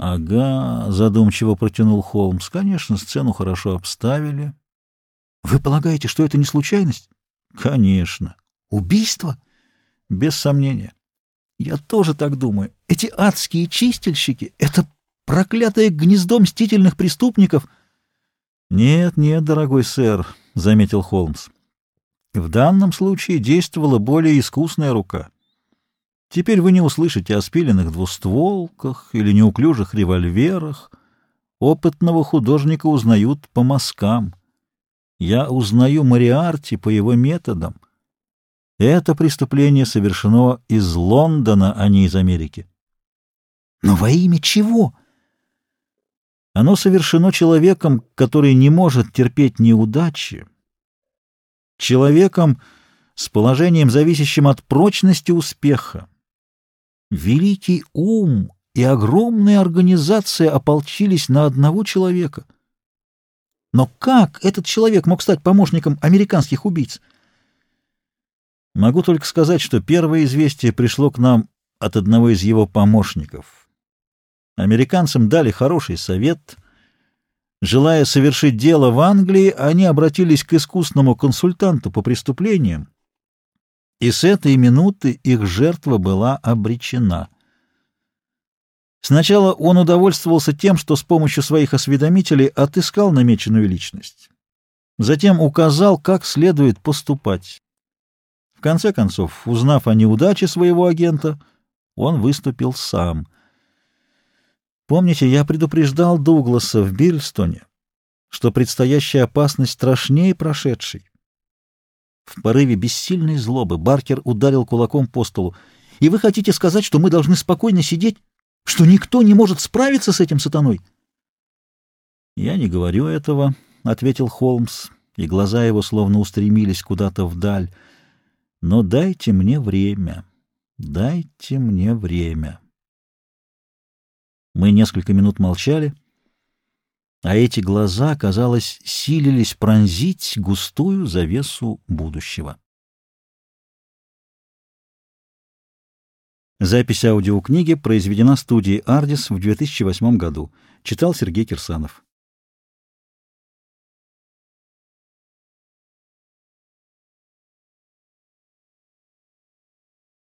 Ага, задумчиво протянул Холмс. Конечно, сцену хорошо обставили. Вы полагаете, что это не случайность? Конечно. Убийство? Без сомнения. Я тоже так думаю. Эти адские чистильщики — это проклятое гнездо мстительных преступников. Нет, нет, дорогой сэр, — заметил Холмс. В данном случае действовала более искусная рука. Теперь вы не услышите о спиленных двустволках или неуклюжих револьверах. Опытного художника узнают по мазкам. Я узнаю Мориарти по его методам. Это преступление совершено из Лондона, а не из Америки. Но во имя чего? Оно совершено человеком, который не может терпеть неудачи, человеком с положением, зависящим от прочности успеха. Великий ум и огромная организация ополчились на одного человека. Но как этот человек мог стать помощником американских убийц? Могу только сказать, что первое известие пришло к нам от одного из его помощников. Американцам дали хороший совет. Желая совершить дело в Англии, они обратились к искусному консультанту по преступлениям, и с этой минуты их жертва была обречена. Сначала он удовольствовался тем, что с помощью своих осведомителей отыскал намеченную личность. Затем указал, как следует поступать. В конце концов, узнав о неудаче своего агента, он выступил сам. Помните, я предупреждал Дугласа в Бирельстоне, что предстоящая опасность страшнее прошедшей. В порыве бессильной злобы Баркер ударил кулаком по столу. «И вы хотите сказать, что мы должны спокойно сидеть? Что никто не может справиться с этим сатаной?» «Я не говорю этого», — ответил Холмс, и глаза его словно устремились куда-то вдаль. «Но дайте мне время. Дайте мне время». Мы несколько минут молчали, а эти глаза, казалось, силились пронзить густую завесу будущего. Запись аудиокниги произведена студией «Ардис» в 2008 году. Читал Сергей Кирсанов.